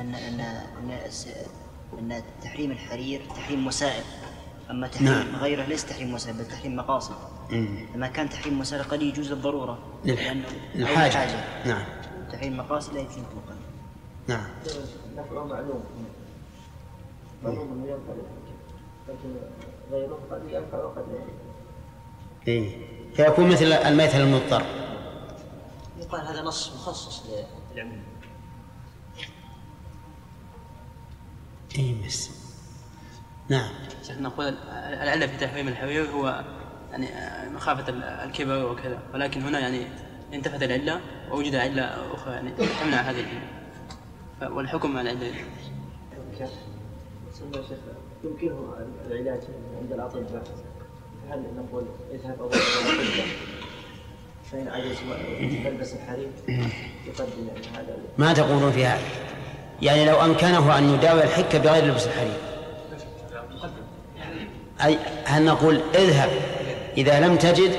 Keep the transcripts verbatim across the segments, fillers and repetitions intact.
أن أن أن أن تحريم الحرير تحريم مسائل، أما تحريم نعم. غيره ليس تحريم مسائل بل تحريم مقاصد. لما كان تحريم مسائل قد يجوز للضرورة لأنه الحاجة. حاجة. نعم. تحريم مقاصد لا يجوز مطلقا. نعم. معلوم معلوم إنه ينفع لكن غيره قد ينفع وقد لا ينفع. إيه. فيكون مثل الميتة المضطر. يقال هذا نص مخصص للعموم. إيه بس. نعم. نقول العلة في تحريم الحرير هو يعني مخافة الكبر وكذا، ولكن هنا يعني انتفت العلة ووجد علة أخرى يعني تمنع هذه العلة، والحكم مع العلة. يمكنه العلاج عند الأطباء، هل نقول اذهب أول إلى فإن عجز يلبس الحرير يقدم يعني هذا؟ ما تقولون في هذا؟ يعني لو أمكنه أن يداوي الحكة بغير لبس الحرير، أي هل نقول اذهب إذا لم تجد؟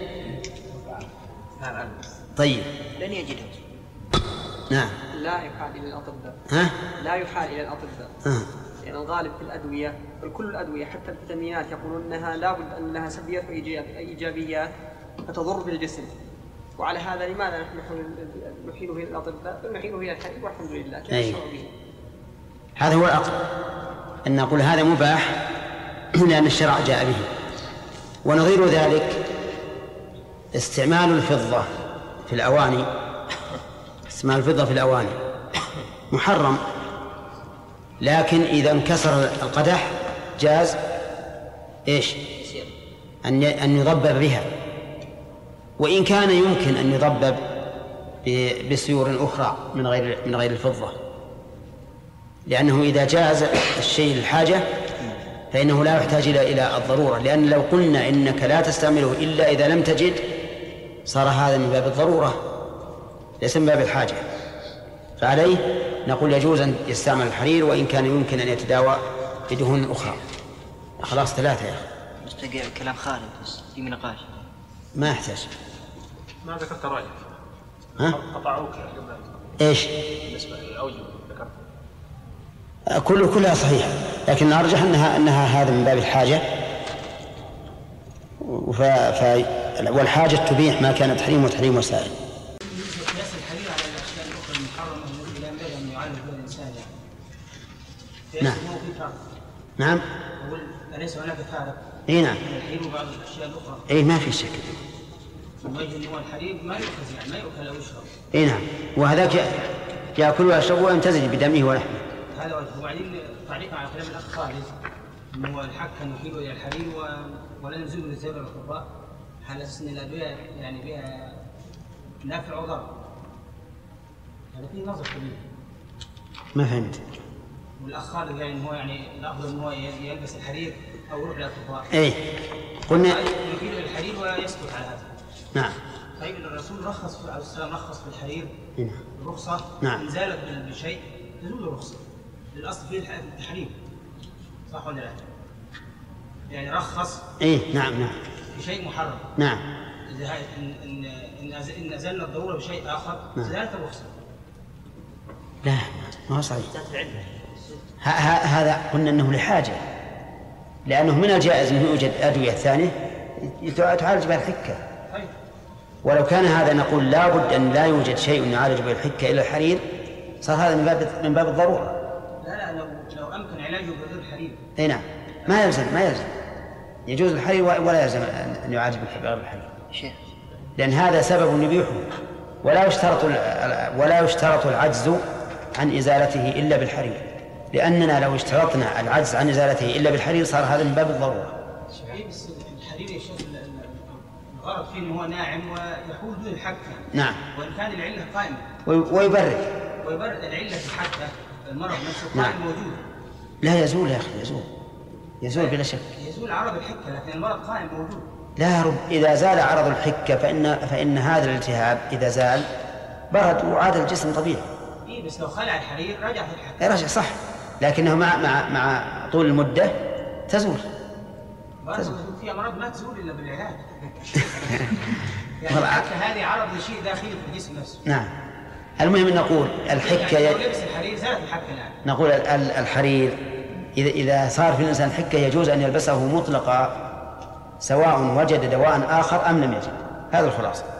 طيب. لن يجده. نعم. لا يحال إلى الأطباء. ها؟ لا يحال إلى الأطباء. ها. يعني الغالب في الأدوية، كل الأدوية حتى الفيتامينات يقولون أنها لا بد أن لها سلبيات وإيجابيات فتضر بالجسم، وعلى هذا لماذا نحن نحيله إلى الأطباء بل نحيله إلى الحليب والحمد لله كيف نشعر به؟ هذا هو الأقل، أن نقول هذا مباح لأن الشرع جاء به. ونظير ذلك استعمال الفضة في الأواني، استعمال الفضة في الأواني محرم، لكن إذا انكسر القدح جاز إيش؟ أن أن يضبب بها، وإن كان يمكن أن يضبب بسيور أخرى من غير من غير الفضة، لأنه إذا جاز الشيء للحاجة فإنه لا يحتاج إلى إلى الضرورة، لأن لو قلنا إنك لا تستعمله إلا إذا لم تجد صار هذا من باب الضرورة ليس من باب الحاجة. فعليه نقول يجوز أن يستعمل الحرير وإن كان يمكن أن يتداوى بدهون أخرى. خلاص ثلاثة يا أخي. مستقع كلام خالد بس في نقاش. ما يحتاج. ما ذكرت رأيك. ها؟ قطعوك. إيش؟ بالنسبة للأوجه ذكرت. كل كلها صحيحة، لكن أرجح أنها أنها هذا من باب الحاجة، ف... ف... والحاجة تبيح ما كان تحريم وتحريم وسائل. قياس الحرير على الأشياء الأخرى المحرمة التي لا ينبغي أن يعالج بها الإنسان يعني. نعم. نعم. أقول أليس هناك فارق؟ إيه نعم. الحرير وبعض الأشياء الأخرى. إيه ما في شك. من وجه أن هو الحرير ما يؤكل يعني ما يؤكل أو يشرب. إيه نعم. وهذاك يأكل ويشرب ويمتزج بدمه ولحمه. هذا وجه. وبعدين تعليقا على كلام الأخ خالد أنه الحق أن يحيل إلى الحرير ولا نزول للزير الأطباء على أساس أن الأدوية يعني بها نافع وضر. هذا فيه نظر كبير. ما فهمت. والأخ خالد يعني هو يعني الأفضل أنه يلبس الحرير أو يروح للأطباء. إيه. قلنا يحيل إلى الحرير ويسكت على هذا. نعم. طيب الرسول رخص عليه السلام رخص في الحرير. نعم. الرخصة. نعم. إن زالت بشيء تزول الرخصة. للأصل فيه التحريم. صح ولا لا؟ يعني رخص. إيه نعم نعم. في شيء محرم. نعم. إذا إن إن إن نزلنا الضرورة بشيء آخر زالت الرخصة. لا ما هو صحيح. هذا قلنا أنه لحاجة، لأنه من الجائز أنه يوجد أدوية ثانية تعالج بها الحكة. ولو كان هذا نقول لا بد أن لا يوجد شيء يعالج به الحكة إلى الحرير صار هذا من باب من باب الضرورة. لا لا لو لو أمكن علاجه بغير الحرير. أي نعم ما يلزم ما يلزم يجوز الحرير ولا يلزم أن يعالج بغير الحرير. لأن هذا سبب يبيحه، ولا يشترط ولا يشترط العجز عن إزالته إلا بالحرير، لأننا لو اشترطنا العجز عن إزالته إلا بالحرير صار هذا من باب الضرورة. بس الحرير يا شيخ الغرض فيه إنه هو ناعم ويحول دون الحكة. نعم. وإن كان العلة قائمة. ويبرد. ويبرد العلة في الحكة المرض نفسه قائم موجود. لا يزول يا أخي يزول يزول بلا شك. يزول عرض الحكة لكن المرض قائم موجود. لا يا رب إذا زال عرض الحكة فإن فإن هذا الالتهاب إذا زال برد وعاد الجسم طبيعي. إيه بس لو خلع الحرير رجع في الحكة. رجع صح، لكنه مع مع مع طول المدة تزول. تزول فيها مرض ما تزول إلا بالعلاج. يعني الحكة هذه عرض لشيء داخلي في الجسم نفسه. نعم. المهم أن نقول الحكة يعني لو لبس الحرير زالت الحكة الآن. نقول الحرير إذا إذا صار في الإنسان حكة يجوز أن يلبسه مطلقا سواء وجد دواء آخر أم لم يجد. هذا الخلاصة.